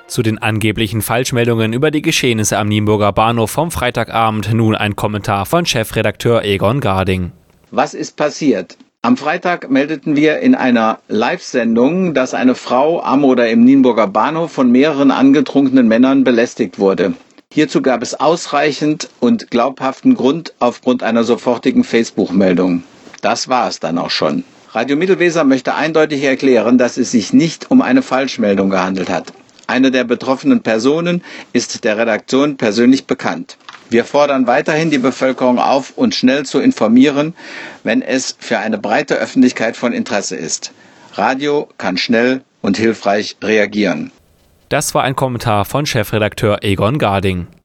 Zu den angeblichen Falschmeldungen über die Geschehnisse am Nienburger Bahnhof vom Freitagabend nun ein Kommentar von Chefredakteur Egon Garding. Was ist passiert? Am Freitag meldeten wir in einer Live-Sendung, dass eine Frau am oder im Nienburger Bahnhof von mehreren angetrunkenen Männern belästigt wurde. Hierzu gab es ausreichend und glaubhaften Grund aufgrund einer sofortigen Facebook-Meldung. Das war es dann auch schon. Radio Mittelweser möchte eindeutig erklären, dass es sich nicht um eine Falschmeldung gehandelt hat. Eine der betroffenen Personen ist der Redaktion persönlich bekannt. Wir fordern weiterhin die Bevölkerung auf, uns schnell zu informieren, wenn es für eine breite Öffentlichkeit von Interesse ist. Radio kann schnell und hilfreich reagieren. Das war ein Kommentar von Chefredakteur Egon Garding.